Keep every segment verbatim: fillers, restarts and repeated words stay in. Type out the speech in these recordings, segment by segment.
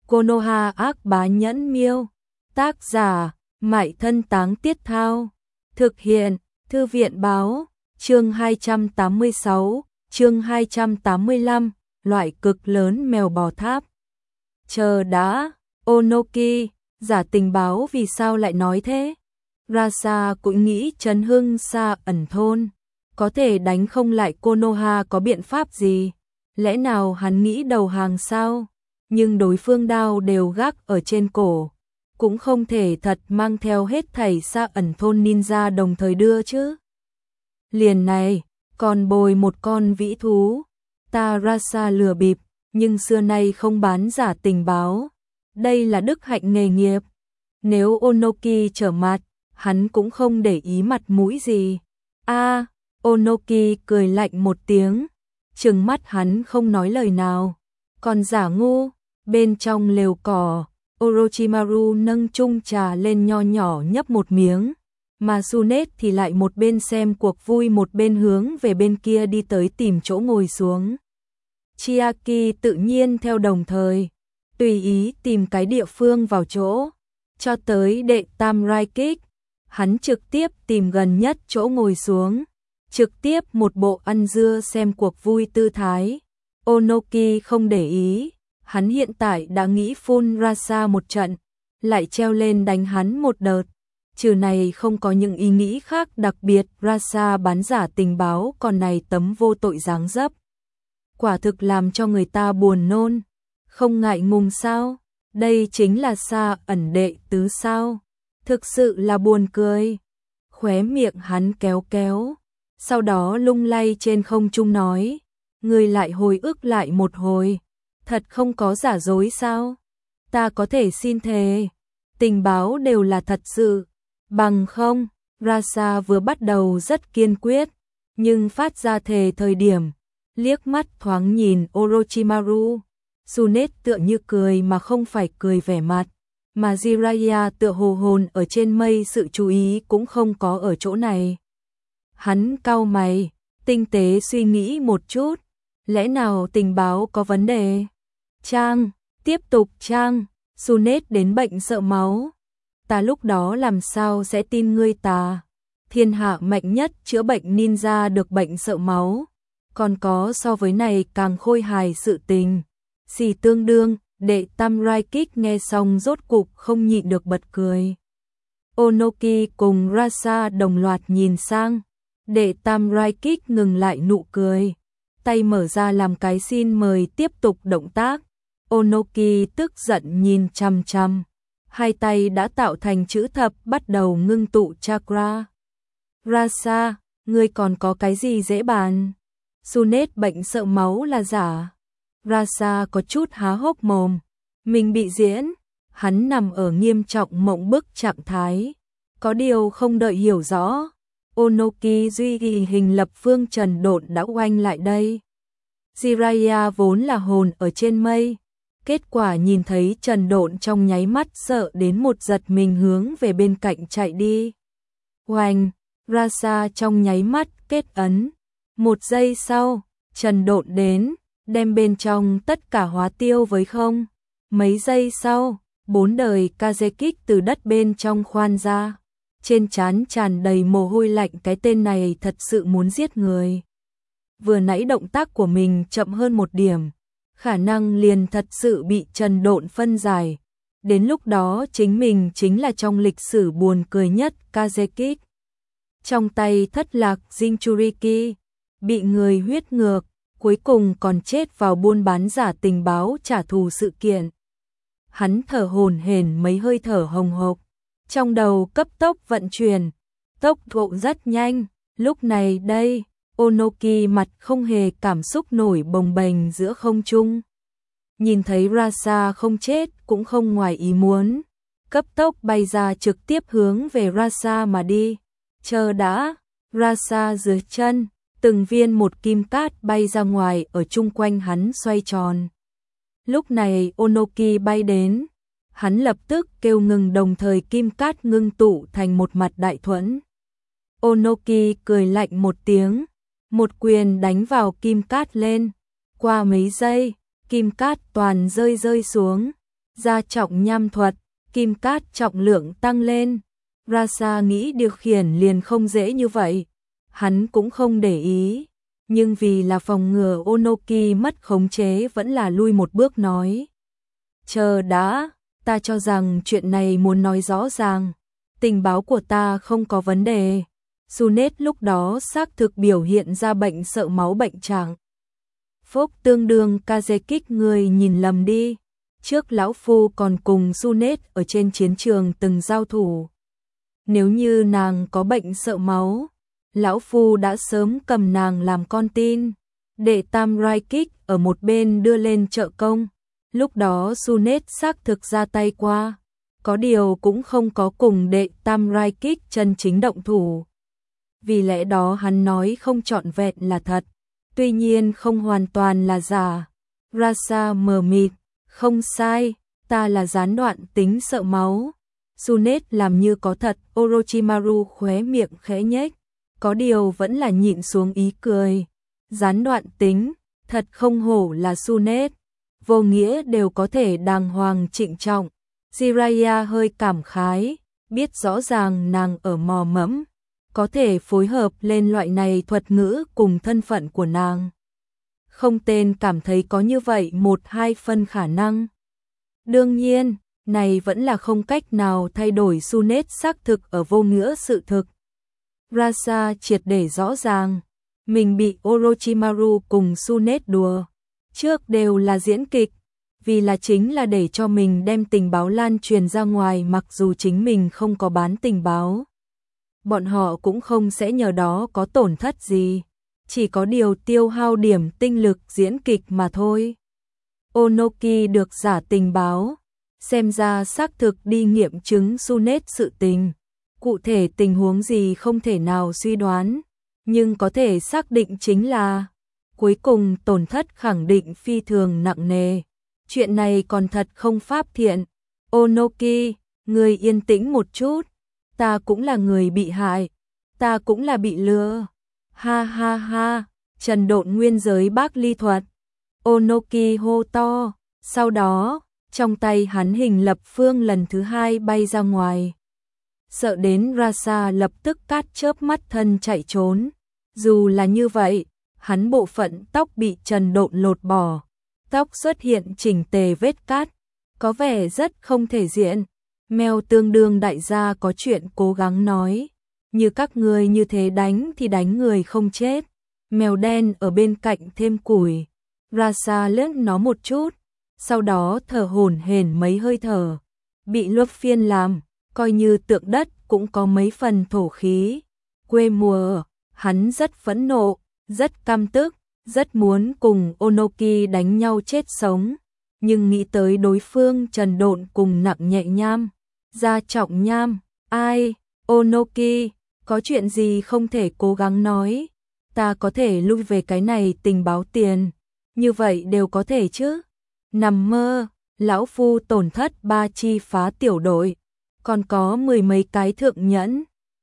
Konoha ác bá nhẫn miêu. Tác giả, Mại Thân Táng Tiết Thao. Thực hiện, Thư viện báo. Chương hai trăm tám mươi sáu, chương hai trăm tám mươi lăm, loại cực lớn mèo bò tháp. Chờ đã, Onoki, giả tình báo vì sao lại nói thế? Rasa cũng nghĩ Trấn Hưng xa ẩn thôn, có thể đánh không lại Konoha có biện pháp gì? Lẽ nào hắn nghĩ đầu hàng sao? Nhưng đối phương đao đều gác ở trên cổ, cũng không thể thật mang theo hết thảy xa ẩn thôn ninja đồng thời đưa chứ. Liền này, còn bồi một con vĩ thú, ta Rasa lừa bịp, nhưng xưa nay không bán giả tình báo. Đây là đức hạnh nghề nghiệp. Nếu Onoki trở mặt, hắn cũng không để ý mặt mũi gì. A, à, Onoki cười lạnh một tiếng, trừng mắt hắn không nói lời nào. Còn giả ngu, bên trong lều cỏ, Orochimaru nâng chung trà lên nho nhỏ nhấp một miếng, mà Tsunet thì lại một bên xem cuộc vui một bên hướng về bên kia đi tới tìm chỗ ngồi xuống. Chiaki tự nhiên theo đồng thời, tùy ý tìm cái địa phương vào chỗ, cho tới đệ tam Raikik, hắn trực tiếp tìm gần nhất chỗ ngồi xuống, trực tiếp một bộ ăn dưa xem cuộc vui tư thái. Onoki không để ý, hắn hiện tại đã nghĩ phun Rasa một trận, lại treo lên đánh hắn một đợt. Trừ này không có những ý nghĩ khác đặc biệt. Rasa bán giả tình báo còn này tấm vô tội dáng dấp, quả thực làm cho người ta buồn nôn. Không ngại ngùng sao? Đây chính là xa ẩn đệ tứ sao? Thực sự là buồn cười. Khóe miệng hắn kéo kéo, sau đó lung lay trên không trung nói, người lại hồi ức lại một hồi, thật không có giả dối sao? Ta có thể xin thề, tình báo đều là thật sự. Bằng không, Rasa vừa bắt đầu rất kiên quyết, nhưng phát ra thề thời điểm, liếc mắt thoáng nhìn Orochimaru, Tsunet tựa như cười mà không phải cười vẻ mặt, mà Jiraiya tựa hồ hồn ở trên mây, sự chú ý cũng không có ở chỗ này. Hắn cau mày, tinh tế suy nghĩ một chút, lẽ nào tình báo có vấn đề? Trang, tiếp tục trang, Tsunet đến bệnh sợ máu. Ta lúc đó làm sao sẽ tin ngươi ta? Thiên hạ mạnh nhất chữa bệnh ninja được bệnh sợ máu, còn có so với này càng khôi hài sự tình. Xì tương đương, đệ tam Raikik nghe xong rốt cục không nhịn được bật cười. Onoki cùng Rasa đồng loạt nhìn sang, đệ tam Raikik ngừng lại nụ cười, tay mở ra làm cái xin mời tiếp tục động tác. Onoki tức giận nhìn chằm chằm, hai tay đã tạo thành chữ thập bắt đầu ngưng tụ chakra. Rasa, ngươi còn có cái gì dễ bàn? Tsunet bệnh sợ máu là giả. Rasa có chút há hốc mồm, mình bị diễn, hắn nằm ở nghiêm trọng mộng bức trạng thái, có điều không đợi hiểu rõ, Onoki duy ghi hình lập phương Trần Độn đã oanh lại đây. Jiraiya vốn là hồn ở trên mây, kết quả nhìn thấy Trần Độn trong nháy mắt sợ đến một giật mình hướng về bên cạnh chạy đi. Oanh, Rasa trong nháy mắt kết ấn, một giây sau, Trần Độn đến, đem bên trong tất cả hóa tiêu với không. Mấy giây sau, bốn đời Kazekik từ đất bên trong khoan ra, trên trán tràn đầy mồ hôi lạnh, cái tên này thật sự muốn giết người. Vừa nãy động tác của mình chậm hơn một điểm, khả năng liền thật sự bị Trần Độn phân giải. Đến lúc đó chính mình chính là trong lịch sử buồn cười nhất Kazekik. Trong tay thất lạc Jinchuriki, bị người huyết ngược, cuối cùng còn chết vào buôn bán giả tình báo trả thù sự kiện. Hắn thở hổn hển mấy hơi thở hồng hộc, trong đầu cấp tốc vận chuyển, tốc độ rất nhanh. Lúc này đây, Onoki mặt không hề cảm xúc nổi bồng bềnh giữa không trung. Nhìn thấy Rasa không chết cũng không ngoài ý muốn, cấp tốc bay ra trực tiếp hướng về Rasa mà đi. Chờ đã, Rasa dưới chân, từng viên một kim cát bay ra ngoài, ở chung quanh hắn xoay tròn. Lúc này Onoki bay đến, hắn lập tức kêu ngừng, đồng thời kim cát ngưng tụ thành một mặt đại thuẫn. Onoki cười lạnh một tiếng, một quyền đánh vào kim cát lên. Qua mấy giây, kim cát toàn rơi rơi xuống, gia trọng nham thuật, kim cát trọng lượng tăng lên. Rasa nghĩ điều khiển liền không dễ như vậy. Hắn cũng không để ý, nhưng vì là phòng ngừa Onoki mất khống chế vẫn là lui một bước nói. Chờ đã, ta cho rằng chuyện này muốn nói rõ ràng. Tình báo của ta không có vấn đề. Sunet lúc đó xác thực biểu hiện ra bệnh sợ máu bệnh trạng. Phúc tương đương Kazekik, người nhìn lầm đi. Trước lão phu còn cùng Sunet ở trên chiến trường từng giao thủ. Nếu như nàng có bệnh sợ máu, lão phu đã sớm cầm nàng làm con tin, để Tam Raikik ở một bên đưa lên trợ công. Lúc đó Sunet xác thực ra tay qua, có điều cũng không có cùng đệ Tam Raikik chân chính động thủ. Vì lẽ đó hắn nói không trọn vẹn là thật, tuy nhiên không hoàn toàn là giả. Rasa mờ mịt, không sai, ta là gián đoạn tính sợ máu. Sunet làm như có thật, Orochimaru khóe miệng khẽ nhếch, có điều vẫn là nhịn xuống ý cười. Gián đoạn tính, thật không hổ là Sunet, vô nghĩa đều có thể đàng hoàng trịnh trọng. Jiraiya hơi cảm khái, biết rõ ràng nàng ở mò mẫm, có thể phối hợp lên loại này thuật ngữ cùng thân phận của nàng. Không tên cảm thấy có như vậy một hai phân khả năng. Đương nhiên, này vẫn là không cách nào thay đổi Sunet xác thực ở vô nghĩa sự thực. Rasa triệt để rõ ràng, mình bị Orochimaru cùng Sunet đùa. Trước đều là diễn kịch, vì là chính là để cho mình đem tình báo lan truyền ra ngoài, mặc dù chính mình không có bán tình báo. Bọn họ cũng không sẽ nhờ đó có tổn thất gì, chỉ có điều tiêu hao điểm tinh lực diễn kịch mà thôi. Onoki được giả tình báo, xem ra xác thực đi nghiệm chứng Sunet sự tình. Cụ thể tình huống gì không thể nào suy đoán, nhưng có thể xác định chính là cuối cùng tổn thất khẳng định phi thường nặng nề. Chuyện này còn thật không pháp thiện. Onoki, người yên tĩnh một chút, ta cũng là người bị hại, ta cũng là bị lừa. Ha ha ha, Trần Độn nguyên giới bác ly thuật. Onoki hô to, sau đó, trong tay hắn hình lập phương lần thứ hai bay ra ngoài. Sợ đến Rasa lập tức cát chớp mắt thân chạy trốn. Dù là như vậy, hắn bộ phận tóc bị Trần Độn lột bỏ, tóc xuất hiện chỉnh tề vết cát, có vẻ rất không thể diện. Mèo tương đương đại gia có chuyện cố gắng nói, như các người như thế đánh thì đánh người không chết. Mèo đen ở bên cạnh thêm củi. Rasa lướt nó một chút, sau đó thở hổn hển mấy hơi thở. Bị luộc phiên làm, coi như tượng đất cũng có mấy phần thổ khí. Quê mùa, hắn rất phẫn nộ, rất căm tức, rất muốn cùng Onoki đánh nhau chết sống. Nhưng nghĩ tới đối phương Trần Độn cùng nặng nhẹ nham, gia trọng nham, ai, Onoki, có chuyện gì không thể cố gắng nói. Ta có thể lui về cái này tình báo tiền, như vậy đều có thể chứ. Nằm mơ, lão phu tổn thất ba chi phá tiểu đội, còn có mười mấy cái thượng nhẫn.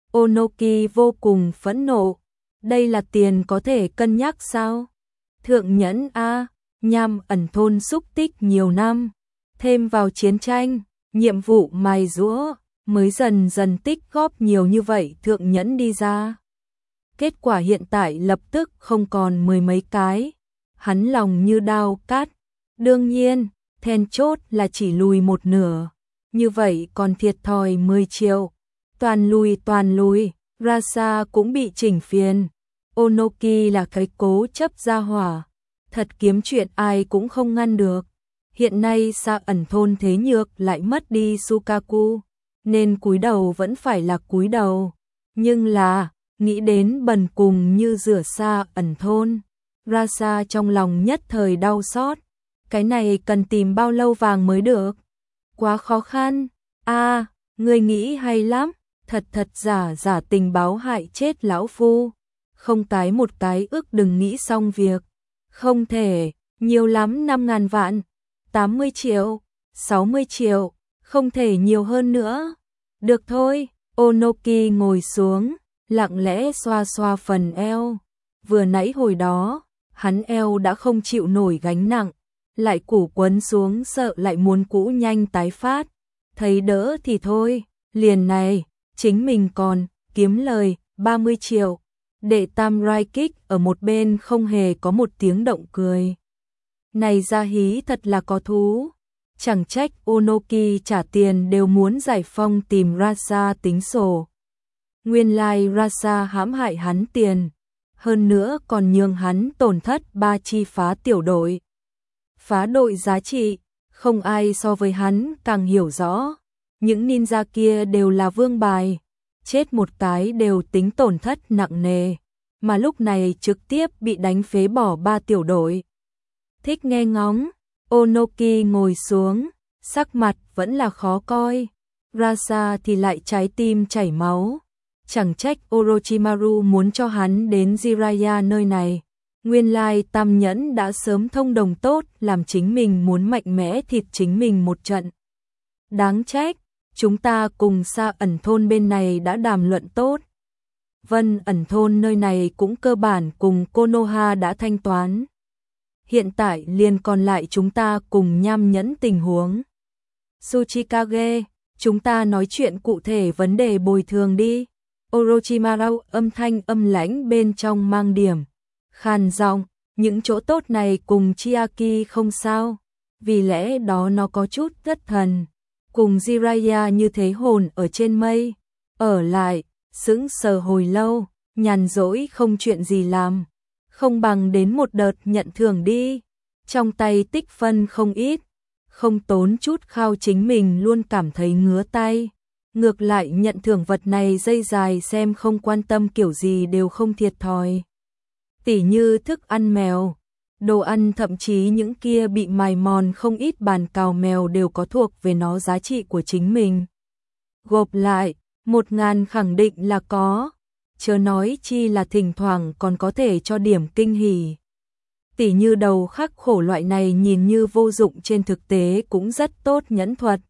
Onoki vô cùng phẫn nộ, đây là tiền có thể cân nhắc sao? Thượng nhẫn a, nham ẩn thôn xúc tích nhiều năm, thêm vào chiến tranh, nhiệm vụ mài giũa, mới dần dần tích góp nhiều như vậy thượng nhẫn đi ra. Kết quả hiện tại lập tức không còn mười mấy cái, hắn lòng như đao cát. Đương nhiên, then chốt là chỉ lùi một nửa, như vậy còn thiệt thòi mười triệu. Toàn lùi toàn lùi, Rasa cũng bị chỉnh phiền. Onoki là cái cố chấp gia hỏa, thật kiếm chuyện ai cũng không ngăn được. Hiện nay Sa ẩn thôn thế nhược lại mất đi Sukaku, nên cúi đầu vẫn phải là cúi đầu. Nhưng là, nghĩ đến bần cùng như rửa Sa ẩn thôn, Rasa trong lòng nhất thời đau xót. Cái này cần tìm bao lâu vàng mới được? Quá khó khăn. A, à, ngươi nghĩ hay lắm, thật thật giả giả tình báo hại chết lão phu. Không cái một cái ước đừng nghĩ xong việc. Không thể, nhiều lắm năm ngàn vạn, tám mươi triệu, sáu mươi triệu, không thể nhiều hơn nữa. Được thôi, Onoki ngồi xuống, lặng lẽ xoa xoa phần eo. Vừa nãy hồi đó, hắn eo đã không chịu nổi gánh nặng, lại củ quấn xuống sợ lại muốn cũ nhanh tái phát. Thấy đỡ thì thôi, liền này, chính mình còn kiếm lời ba mươi triệu. Đệ tam rai kích ở một bên không hề có một tiếng động cười. Này ra hí thật là có thú. Chẳng trách Onoki trả tiền đều muốn giải phong tìm Rasa tính sổ. Nguyên lai Rasa hãm hại hắn tiền. Hơn nữa còn nhường hắn tổn thất ba chi phá tiểu đội. Phá đội giá trị, không ai so với hắn càng hiểu rõ. Những ninja kia đều là vương bài. Chết một cái đều tính tổn thất nặng nề. Mà lúc này trực tiếp bị đánh phế bỏ ba tiểu đội. Thích nghe ngóng, Onoki ngồi xuống, sắc mặt vẫn là khó coi. Rasa thì lại trái tim chảy máu. Chẳng trách Orochimaru muốn cho hắn đến Jiraiya nơi này. Nguyên lai Tam Nhẫn đã sớm thông đồng tốt làm chính mình muốn mạnh mẽ thịt chính mình một trận. Đáng trách, chúng ta cùng Sa ẩn thôn bên này đã đàm luận tốt. Vân ẩn thôn nơi này cũng cơ bản cùng Konoha đã thanh toán. Hiện tại liền còn lại chúng ta cùng Nham Nhẫn tình huống. Tsuchikage, chúng ta nói chuyện cụ thể vấn đề bồi thường đi. Orochimaru âm thanh âm lãnh bên trong mang điểm. Khàn giọng, những chỗ tốt này cùng Chiaki không sao. Vì lẽ đó nó có chút thất thần. Cùng Jiraiya như thế hồn ở trên mây. Ở lại, sững sờ hồi lâu, nhàn rỗi không chuyện gì làm. Không bằng đến một đợt nhận thưởng đi. Trong tay tích phân không ít. Không tốn chút khao chính mình luôn cảm thấy ngứa tay. Ngược lại nhận thưởng vật này dây dài xem không quan tâm kiểu gì đều không thiệt thòi. Tỉ như thức ăn mèo, đồ ăn thậm chí những kia bị mài mòn không ít bàn cào mèo đều có thuộc về nó giá trị của chính mình. Gộp lại, một ngàn khẳng định là có, chớ nói chi là thỉnh thoảng còn có thể cho điểm kinh hỉ. Tỉ như đầu khắc khổ loại này nhìn như vô dụng trên thực tế cũng rất tốt nhẫn thuật.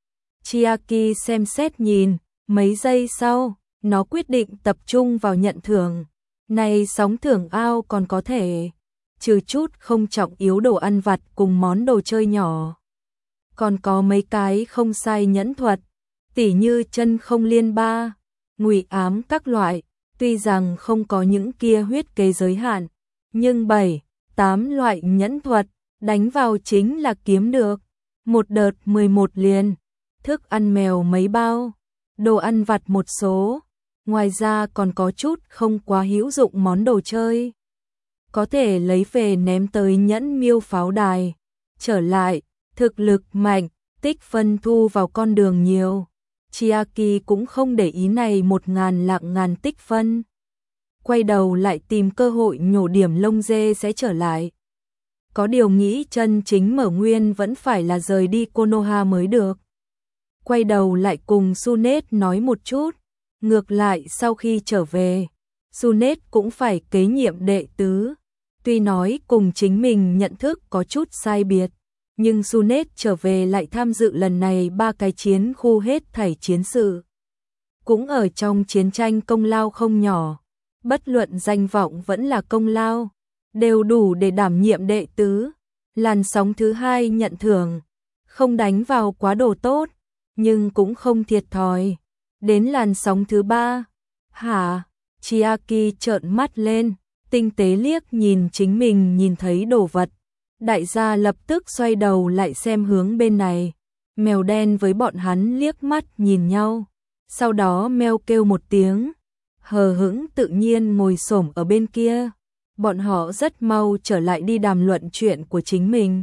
Chiaki xem xét nhìn, mấy giây sau, nó quyết định tập trung vào nhận thưởng. Này sóng thưởng ao còn có thể, trừ chút không trọng yếu đồ ăn vặt cùng món đồ chơi nhỏ. Còn có mấy cái không sai nhẫn thuật, tỉ như chân không liên ba, ngụy ám các loại, tuy rằng không có những kia huyết kế giới hạn, nhưng bảy, tám loại nhẫn thuật, đánh vào chính là kiếm được. Một đợt mười một liền, thức ăn mèo mấy bao, đồ ăn vặt một số. Ngoài ra còn có chút không quá hữu dụng món đồ chơi. Có thể lấy về ném tới nhẫn miêu pháo đài. Trở lại, thực lực mạnh, tích phân thu vào con đường nhiều. Chiaki cũng không để ý này một ngàn lạng ngàn tích phân. Quay đầu lại tìm cơ hội nhổ điểm lông dê sẽ trở lại. Có điều nghĩ chân chính mở nguyên vẫn phải là rời đi Konoha mới được. Quay đầu lại cùng Sunet nói một chút. Ngược lại sau khi trở về, Sunet cũng phải kế nhiệm đệ tứ. Tuy nói cùng chính mình nhận thức có chút sai biệt, nhưng Sunet trở về lại tham dự lần này ba cái chiến khu hết thảy chiến sự. Cũng ở trong chiến tranh công lao không nhỏ, bất luận danh vọng vẫn là công lao, đều đủ để đảm nhiệm đệ tứ. Làn sóng thứ hai nhận thưởng, không đánh vào quá đồ tốt, nhưng cũng không thiệt thòi. Đến làn sóng thứ ba, hả? Chiaki trợn mắt lên, tinh tế liếc nhìn chính mình nhìn thấy đồ vật. Đại gia lập tức xoay đầu lại xem hướng bên này. Mèo đen với bọn hắn liếc mắt nhìn nhau. Sau đó mèo kêu một tiếng, hờ hững tự nhiên ngồi xổm ở bên kia. Bọn họ rất mau trở lại đi đàm luận chuyện của chính mình.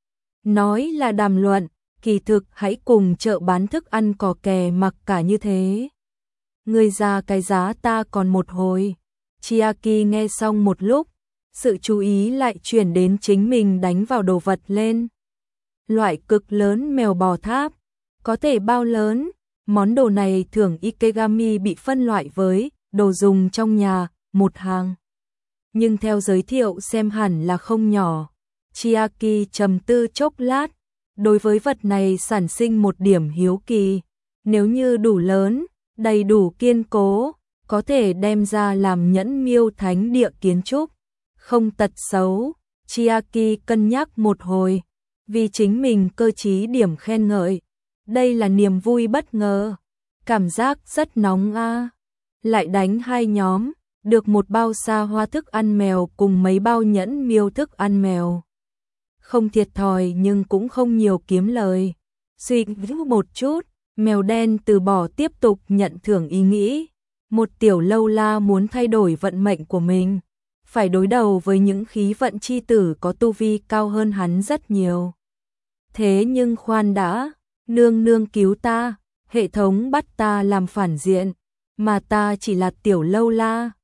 Nói là đàm luận, kỳ thực hãy cùng chợ bán thức ăn cò kè mặc cả như thế. Người ra cái giá ta còn một hồi. Chiaki nghe xong một lúc, sự chú ý lại chuyển đến chính mình đánh vào đồ vật lên. Loại cực lớn mèo bò tháp, có thể bao lớn, món đồ này thưởng Ikegami bị phân loại với đồ dùng trong nhà, một hàng. Nhưng theo giới thiệu xem hẳn là không nhỏ. Chiaki trầm tư chốc lát, đối với vật này sản sinh một điểm hiếu kỳ. Nếu như đủ lớn, đầy đủ kiên cố, có thể đem ra làm nhẫn miêu thánh địa kiến trúc. Không tật xấu, Chiaki cân nhắc một hồi, vì chính mình cơ trí điểm khen ngợi. Đây là niềm vui bất ngờ, cảm giác rất nóng a. Lại đánh hai nhóm, được một bao xa hoa thức ăn mèo cùng mấy bao nhẫn miêu thức ăn mèo. Không thiệt thòi nhưng cũng không nhiều kiếm lời. Suy nghĩ một chút, mèo đen từ bỏ tiếp tục nhận thưởng ý nghĩ. Một tiểu lâu la muốn thay đổi vận mệnh của mình, phải đối đầu với những khí vận chi tử có tu vi cao hơn hắn rất nhiều. Thế nhưng khoan đã, nương nương cứu ta, hệ thống bắt ta làm phản diện, mà ta chỉ là tiểu lâu la,